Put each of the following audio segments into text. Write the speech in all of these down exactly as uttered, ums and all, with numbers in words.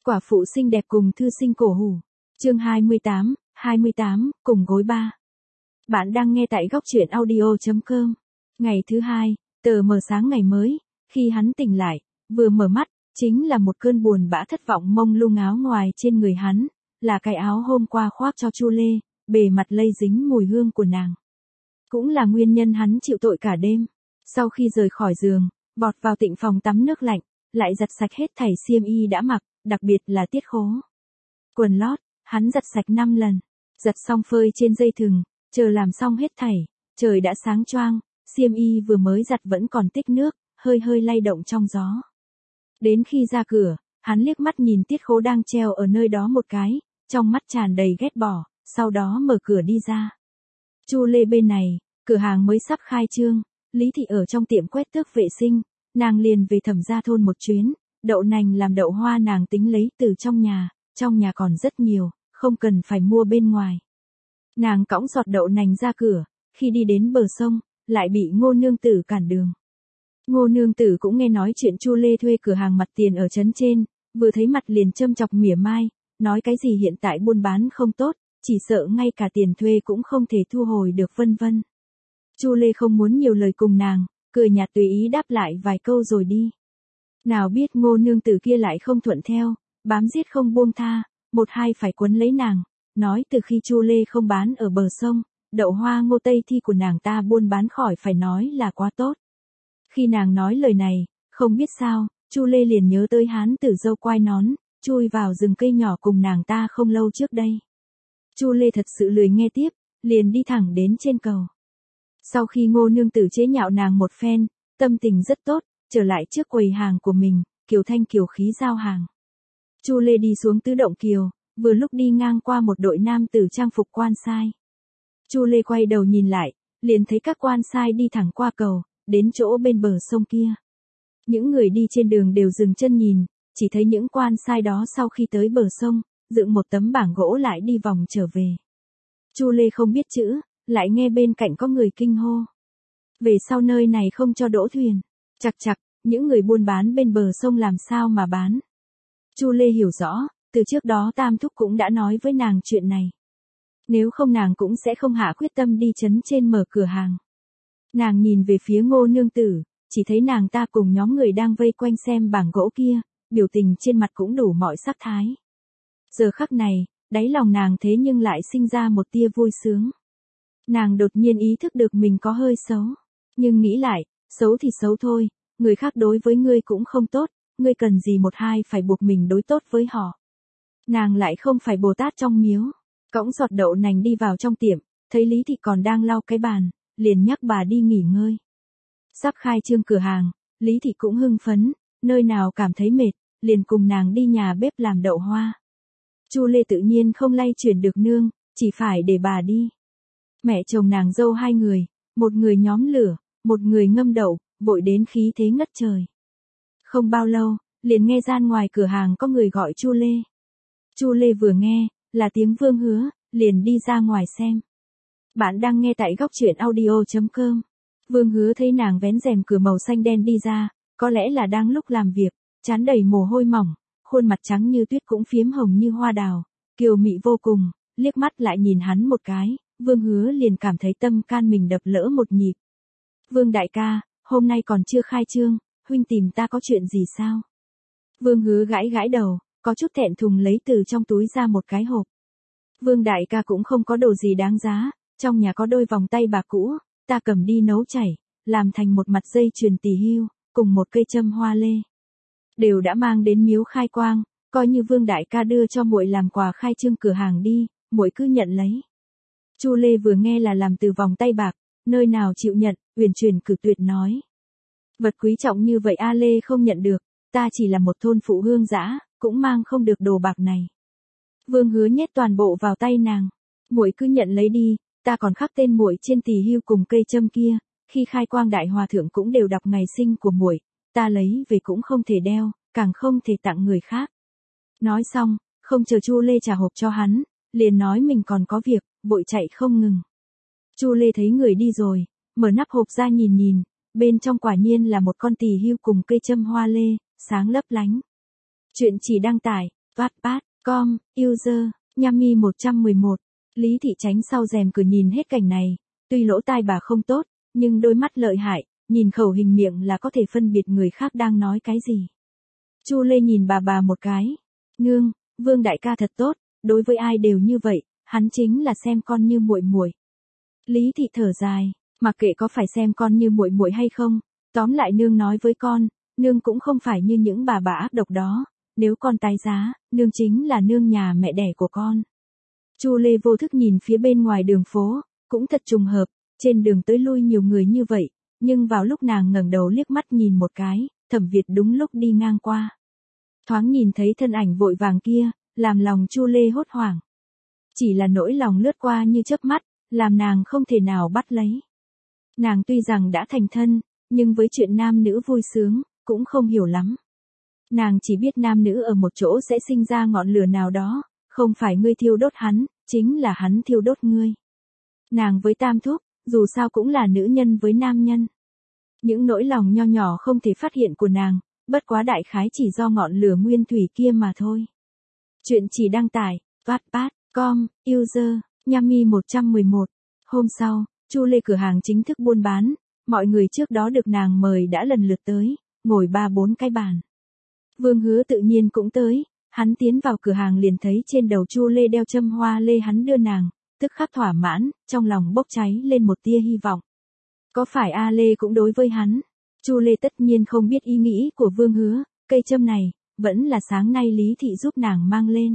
Quả phụ xinh đẹp cùng thư sinh cổ hủ. Chương hai mươi tám, hai mươi tám, cùng gối ba. Bạn đang nghe tại góc truyện audio chấm com. Ngày thứ hai, tờ mờ sáng ngày mới, khi hắn tỉnh lại, vừa mở mắt, chính là một cơn buồn bã thất vọng mông lung áo ngoài trên người hắn, là cái áo hôm qua khoác cho Chu Lê, bề mặt lây dính mùi hương của nàng. Cũng là nguyên nhân hắn chịu tội cả đêm. Sau khi rời khỏi giường, vọt vào tịnh phòng tắm nước lạnh, lại giặt sạch hết thảy xiêm y đã mặc, đặc biệt là tiết khố. Quần lót, hắn giặt sạch năm lần, giặt xong phơi trên dây thừng, chờ làm xong hết thảy, trời đã sáng choang, xiêm y vừa mới giặt vẫn còn tích nước, hơi hơi lay động trong gió. Đến khi ra cửa, hắn liếc mắt nhìn tiết khố đang treo ở nơi đó một cái, trong mắt tràn đầy ghét bỏ, sau đó mở cửa đi ra. Chu Lê bên này, cửa hàng mới sắp khai trương, Lý Thị ở trong tiệm quét tước vệ sinh, nàng liền về Thẩm Gia thôn một chuyến, đậu nành làm đậu hoa nàng tính lấy từ trong nhà, trong nhà còn rất nhiều, không cần phải mua bên ngoài. Nàng cõng giọt đậu nành ra cửa, khi đi đến bờ sông, lại bị Ngô nương tử cản đường. Ngô nương tử cũng nghe nói chuyện Chu Lê thuê cửa hàng mặt tiền ở trấn trên, vừa thấy mặt liền châm chọc mỉa mai, nói cái gì hiện tại buôn bán không tốt, chỉ sợ ngay cả tiền thuê cũng không thể thu hồi được vân vân. Chu Lê không muốn nhiều lời cùng nàng, cười nhạt tùy ý đáp lại vài câu rồi đi. Nào biết Ngô nương tử kia lại không thuận theo, bám giết không buông tha, một hai phải quấn lấy nàng, nói từ khi Chu Lê không bán ở bờ sông, đậu hoa Ngô Tây Thi của nàng ta buôn bán khỏi phải nói là quá tốt. Khi nàng nói lời này, không biết sao, Chu Lê liền nhớ tới hán tử dâu quai nón, chui vào rừng cây nhỏ cùng nàng ta không lâu trước đây. Chu Lê thật sự lười nghe tiếp, liền đi thẳng đến trên cầu. Sau khi Ngô nương tử chế nhạo nàng một phen, tâm tình rất tốt, trở lại trước quầy hàng của mình, kiều thanh kiều khí giao hàng. Chu Lê đi xuống tứ động kiều, vừa lúc đi ngang qua một đội nam tử trang phục quan sai. Chu Lê quay đầu nhìn lại, liền thấy các quan sai đi thẳng qua cầu, đến chỗ bên bờ sông kia. Những người đi trên đường đều dừng chân nhìn, chỉ thấy những quan sai đó sau khi tới bờ sông, dựng một tấm bảng gỗ lại đi vòng trở về. Chu Lê không biết chữ, lại nghe bên cạnh có người kinh hô. Về sau nơi này không cho đỗ thuyền. Chặt chặt, những người buôn bán bên bờ sông làm sao mà bán. Chu Lê hiểu rõ, từ trước đó Tam Thúc cũng đã nói với nàng chuyện này. Nếu không nàng cũng sẽ không hạ quyết tâm đi trấn trên mở cửa hàng. Nàng nhìn về phía Ngô nương tử, chỉ thấy nàng ta cùng nhóm người đang vây quanh xem bảng gỗ kia, biểu tình trên mặt cũng đủ mọi sắc thái. Giờ khắc này, đáy lòng nàng thế nhưng lại sinh ra một tia vui sướng. Nàng đột nhiên ý thức được mình có hơi xấu, nhưng nghĩ lại, xấu thì xấu thôi, người khác đối với ngươi cũng không tốt, ngươi cần gì một hai phải buộc mình đối tốt với họ. Nàng lại không phải Bồ Tát trong miếu, cõng giọt đậu nành đi vào trong tiệm, thấy Lý Thị còn đang lau cái bàn, liền nhắc bà đi nghỉ ngơi. Sắp khai trương cửa hàng, Lý Thị cũng hưng phấn, nơi nào cảm thấy mệt, liền cùng nàng đi nhà bếp làm đậu hoa. Chu Lê tự nhiên không lay chuyển được nương, chỉ phải để bà đi. Mẹ chồng nàng dâu hai người, một người nhóm lửa, một người ngâm đậu, vội đến khí thế ngất trời. Không bao lâu, liền nghe gian ngoài cửa hàng có người gọi Chu Lê. Chu Lê vừa nghe, là tiếng Vương Hứa, liền đi ra ngoài xem. Bạn đang nghe tại góc truyện audio chấm com. Vương Hứa thấy nàng vén rèm cửa màu xanh đen đi ra, có lẽ là đang lúc làm việc, trán đầy mồ hôi mỏng, khuôn mặt trắng như tuyết cũng phiếm hồng như hoa đào, kiều mị vô cùng, liếc mắt lại nhìn hắn một cái, Vương Hứa liền cảm thấy tâm can mình đập lỡ một nhịp. Vương đại ca, hôm nay còn chưa khai trương, huynh tìm ta có chuyện gì sao? Vương Hứa gãi gãi đầu, có chút thẹn thùng lấy từ trong túi ra một cái hộp. Vương đại ca cũng không có đồ gì đáng giá, trong nhà có đôi vòng tay bạc cũ, ta cầm đi nấu chảy, làm thành một mặt dây chuyền tỳ hưu, cùng một cây châm hoa lê. Đều đã mang đến miếu khai quang, coi như Vương đại ca đưa cho muội làm quà khai trương cửa hàng đi, muội cứ nhận lấy. Chu Lê vừa nghe là làm từ vòng tay bạc, nơi nào chịu nhận, uyển chuyển cử tuyệt nói. Vật quý trọng như vậy A Lê không nhận được, ta chỉ là một thôn phụ hương dã, cũng mang không được đồ bạc này. Vương Hứa nhét toàn bộ vào tay nàng, muội cứ nhận lấy đi, ta còn khắc tên muội trên tỳ hưu cùng cây châm kia, khi khai quang đại hòa thượng cũng đều đọc ngày sinh của muội, ta lấy về cũng không thể đeo, càng không thể tặng người khác. Nói xong, không chờ Chu Lê trả hộp cho hắn, liền nói mình còn có việc, vội chạy không ngừng. Chu Lê thấy người đi rồi, mở nắp hộp ra nhìn nhìn, bên trong quả nhiên là một con tỳ hưu cùng cây châm hoa lê, sáng lấp lánh. Chuyện chỉ đăng tải Wattpad, com, user, Yami một trăm mười một. Lý Thị tránh sau rèm cửa nhìn hết cảnh này, tuy lỗ tai bà không tốt, nhưng đôi mắt lợi hại, nhìn khẩu hình miệng là có thể phân biệt người khác đang nói cái gì. Chu Lê nhìn bà bà một cái. Nương, Vương đại ca thật tốt, đối với ai đều như vậy, hắn chính là xem con như muội muội. Lý Thị thở dài, mặc kệ có phải xem con như muội muội hay không, tóm lại nương nói với con, nương cũng không phải như những bà bà ác độc đó, nếu con tái giá, nương chính là nương nhà mẹ đẻ của con. Chu Lê vô thức nhìn phía bên ngoài đường phố, cũng thật trùng hợp, trên đường tới lui nhiều người như vậy, nhưng vào lúc nàng ngẩng đầu liếc mắt nhìn một cái, Thẩm Việt đúng lúc đi ngang qua. Thoáng nhìn thấy thân ảnh vội vàng kia, làm lòng Chu Lê hốt hoảng. Chỉ là nỗi lòng lướt qua như chớp mắt, làm nàng không thể nào bắt lấy. Nàng tuy rằng đã thành thân, nhưng với chuyện nam nữ vui sướng, cũng không hiểu lắm. Nàng chỉ biết nam nữ ở một chỗ sẽ sinh ra ngọn lửa nào đó, không phải ngươi thiêu đốt hắn, chính là hắn thiêu đốt ngươi. Nàng với Tam Thúc, dù sao cũng là nữ nhân với nam nhân. Những nỗi lòng nho nhỏ không thể phát hiện của nàng, bất quá đại khái chỉ do ngọn lửa nguyên thủy kia mà thôi. Chuyện chỉ đăng tải, Wattpad, com, user, Yami một trăm mười một. Hôm sau, Chu Lê cửa hàng chính thức buôn bán, mọi người trước đó được nàng mời đã lần lượt tới, ngồi ba bốn cái bàn. Vương Hứa tự nhiên cũng tới, hắn tiến vào cửa hàng liền thấy trên đầu Chu Lê đeo châm hoa lê hắn đưa nàng, tức khắc thỏa mãn, trong lòng bốc cháy lên một tia hy vọng. Có phải A Lê cũng đối với hắn? Chu Lê tất nhiên không biết ý nghĩ của Vương Hứa, cây châm này, vẫn là sáng nay Lý Thị giúp nàng mang lên.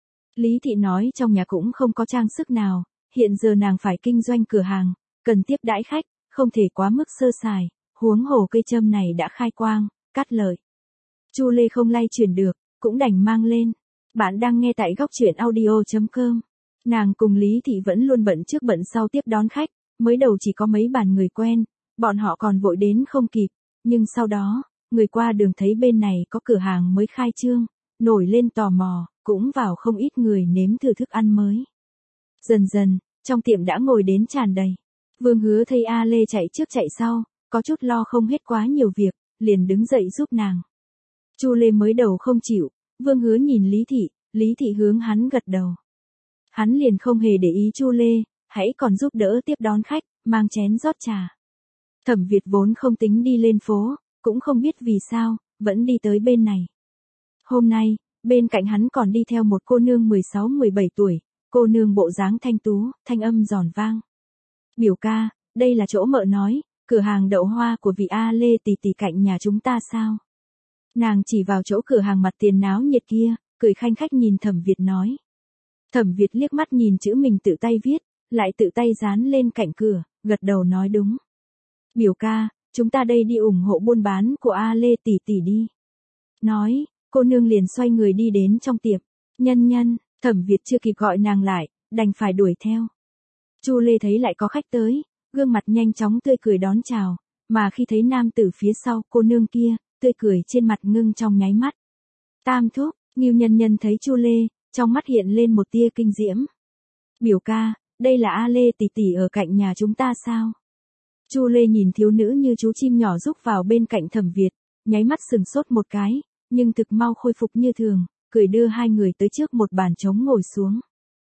Lý Thị nói trong nhà cũng không có trang sức nào, hiện giờ nàng phải kinh doanh cửa hàng, cần tiếp đãi khách, không thể quá mức sơ sài, huống hồ cây châm này đã khai quang, cắt lợi. Chu Lê không lay chuyển được, cũng đành mang lên. Bạn đang nghe tại góc truyện audio chấm com. Nàng cùng Lý Thị vẫn luôn bận trước bận sau tiếp đón khách, mới đầu chỉ có mấy bàn người quen, bọn họ còn vội đến không kịp, nhưng sau đó, người qua đường thấy bên này có cửa hàng mới khai trương, nổi lên tò mò, cũng vào không ít người nếm thử thức ăn mới. Dần dần, trong tiệm đã ngồi đến tràn đầy. Vương Hứa thấy A Lê chạy trước chạy sau, có chút lo không hết quá nhiều việc, liền đứng dậy giúp nàng. Chu Lê mới đầu không chịu, Vương Hứa nhìn Lý Thị, Lý Thị hướng hắn gật đầu. Hắn liền không hề để ý Chu Lê, hãy còn giúp đỡ tiếp đón khách, mang chén rót trà. Thẩm Việt vốn không tính đi lên phố, cũng không biết vì sao, vẫn đi tới bên này. Hôm nay, bên cạnh hắn còn đi theo một cô nương mười sáu mười bảy tuổi, cô nương bộ dáng thanh tú, thanh âm giòn vang. Biểu ca, đây là chỗ mợ nói, cửa hàng đậu hoa của vị A Lê tỷ tỷ cạnh nhà chúng ta sao? Nàng chỉ vào chỗ cửa hàng mặt tiền náo nhiệt kia, cười khanh khách nhìn Thẩm Việt nói. Thẩm Việt liếc mắt nhìn chữ mình tự tay viết, lại tự tay dán lên cạnh cửa, gật đầu nói đúng. Biểu ca, chúng ta đây đi ủng hộ buôn bán của A Lê tỷ tỷ đi. Nói, cô nương liền xoay người đi đến trong tiệm. Nhân nhân, Thẩm Việt chưa kịp gọi nàng lại, đành phải đuổi theo. Chu Lê thấy lại có khách tới, gương mặt nhanh chóng tươi cười đón chào, mà khi thấy nam tử phía sau cô nương kia, tươi cười trên mặt ngưng trong nháy mắt. Tam Thúc, Ngưu Nhân Nhân thấy Chu Lê, trong mắt hiện lên một tia kinh diễm. Biểu ca, đây là A Lê tỷ tỷ ở cạnh nhà chúng ta sao? Chu Lê nhìn thiếu nữ như chú chim nhỏ rúc vào bên cạnh Thẩm Việt, nháy mắt sừng sốt một cái, nhưng thực mau khôi phục như thường, cười đưa hai người tới trước một bàn trống ngồi xuống.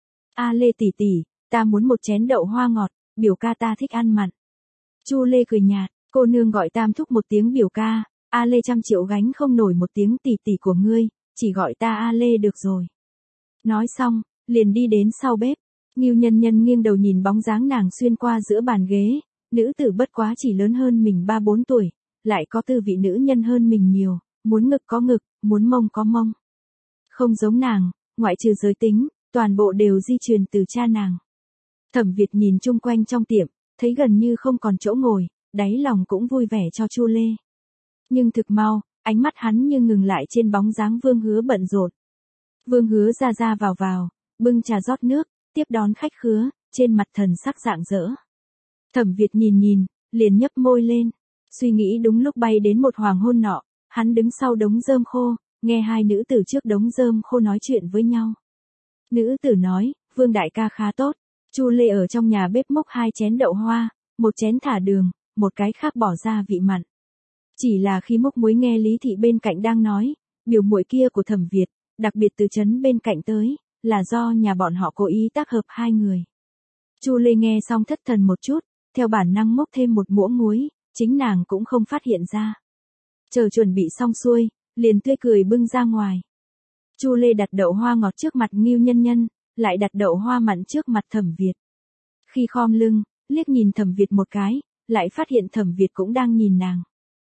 A Lê tỷ tỷ, ta muốn một chén đậu hoa ngọt, biểu ca ta thích ăn mặn. Chu Lê cười nhạt, cô nương gọi Tam Thúc một tiếng biểu ca, A Lê trăm triệu gánh không nổi một tiếng tỷ tỷ của ngươi, chỉ gọi ta A Lê được rồi. Nói xong, liền đi đến sau bếp. Ngưu Nhân Nhân nghiêng đầu nhìn bóng dáng nàng xuyên qua giữa bàn ghế, nữ tử bất quá chỉ lớn hơn mình ba bốn tuổi, lại có tư vị nữ nhân hơn mình nhiều, muốn ngực có ngực, muốn mông có mông. Không giống nàng, ngoại trừ giới tính, toàn bộ đều di truyền từ cha nàng. Thẩm Việt nhìn chung quanh trong tiệm, thấy gần như không còn chỗ ngồi, đáy lòng cũng vui vẻ cho Chu Lê. Nhưng thực mau, ánh mắt hắn như ngừng lại trên bóng dáng Vương Hứa bận rộn. Vương Hứa ra ra vào vào, bưng trà rót nước, tiếp đón khách khứa, trên mặt thần sắc rạng rỡ. Thẩm Việt nhìn nhìn, liền nhấp môi lên, suy nghĩ đúng lúc bay đến một hoàng hôn nọ, hắn đứng sau đống rơm khô, nghe hai nữ tử trước đống rơm khô nói chuyện với nhau. Nữ tử nói, Vương đại ca khá tốt. Chu Lê ở trong nhà bếp múc hai chén đậu hoa, một chén thả đường, một cái khác bỏ ra vị mặn. Chỉ là khi múc muối nghe Lý Thị bên cạnh đang nói, biểu muội kia của Thẩm Việt, đặc biệt từ trấn bên cạnh tới, là do nhà bọn họ cố ý tác hợp hai người. Chu Lê nghe xong thất thần một chút, theo bản năng múc thêm một muỗng muối, chính nàng cũng không phát hiện ra. Chờ chuẩn bị xong xuôi, liền tươi cười bưng ra ngoài. Chu Lê đặt đậu hoa ngọt trước mặt Ngưu Nhân Nhân, lại đặt đậu hoa mặn trước mặt Thẩm Việt. Khi khom lưng, liếc nhìn Thẩm Việt một cái, lại phát hiện Thẩm Việt cũng đang nhìn nàng.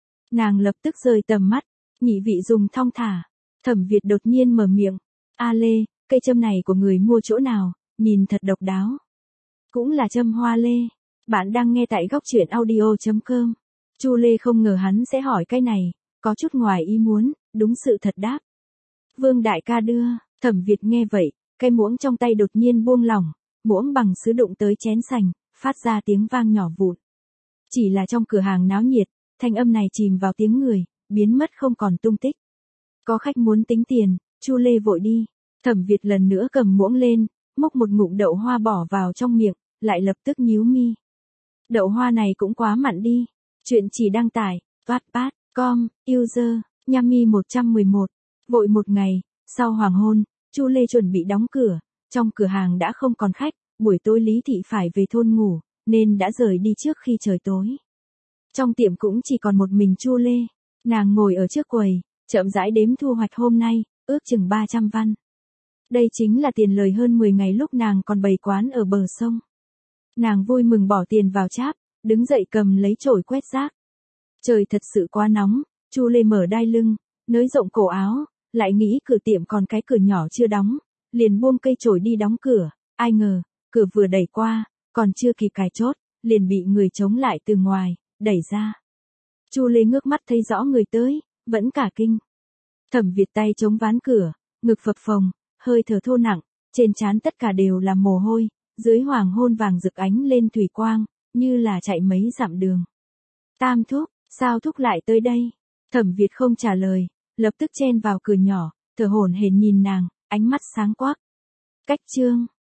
Nàng lập tức rời tầm mắt, nhị vị dùng thong thả. Thẩm Việt đột nhiên mở miệng, "A Lê, cây châm này của người mua chỗ nào, nhìn thật độc đáo." "Cũng là châm hoa lê." Bạn đang nghe tại góc truyện audio chấm com. Chu Lê không ngờ hắn sẽ hỏi cái này, có chút ngoài ý muốn, đúng sự thật đáp. "Vương đại ca đưa." Thẩm Việt nghe vậy, cái muỗng trong tay đột nhiên buông lỏng, muỗng bằng sứ đụng tới chén sành, phát ra tiếng vang nhỏ vụn. Chỉ là trong cửa hàng náo nhiệt, thanh âm này chìm vào tiếng người, biến mất không còn tung tích. Có khách muốn tính tiền, Chu Lê vội đi. Thẩm Việt lần nữa cầm muỗng lên, múc một ngụm đậu hoa bỏ vào trong miệng, lại lập tức nhíu mi. Đậu hoa này cũng quá mặn đi. Chuyện chỉ đăng tải, wattpad chấm com, user, Yami một trăm mười một. Vội một ngày, sau hoàng hôn, Chu Lê chuẩn bị đóng cửa, trong cửa hàng đã không còn khách, buổi tối Lý Thị phải về thôn ngủ, nên đã rời đi trước khi trời tối. Trong tiệm cũng chỉ còn một mình Chu Lê, nàng ngồi ở trước quầy, chậm rãi đếm thu hoạch hôm nay, ước chừng ba trăm văn. Đây chính là tiền lời hơn mười ngày lúc nàng còn bày quán ở bờ sông. Nàng vui mừng bỏ tiền vào cháp, đứng dậy cầm lấy chổi quét rác. Trời thật sự quá nóng, Chu Lê mở đai lưng, nới rộng cổ áo, lại nghĩ cửa tiệm còn cái cửa nhỏ chưa đóng, liền buông cây chổi đi đóng cửa, ai ngờ, cửa vừa đẩy qua, còn chưa kịp cài chốt, liền bị người chống lại từ ngoài, đẩy ra. Chu Lê ngước mắt thấy rõ người tới, vẫn cả kinh. Thẩm Việt tay chống ván cửa, ngực phập phồng, hơi thở thô nặng, trên trán tất cả đều là mồ hôi, dưới hoàng hôn vàng rực ánh lên thủy quang, như là chạy mấy dặm đường. "Tam thúc, sao thúc lại tới đây?" Thẩm Việt không trả lời, lập tức chen vào cửa nhỏ, thở hổn hển nhìn nàng, ánh mắt sáng quắc. "Cách Trương."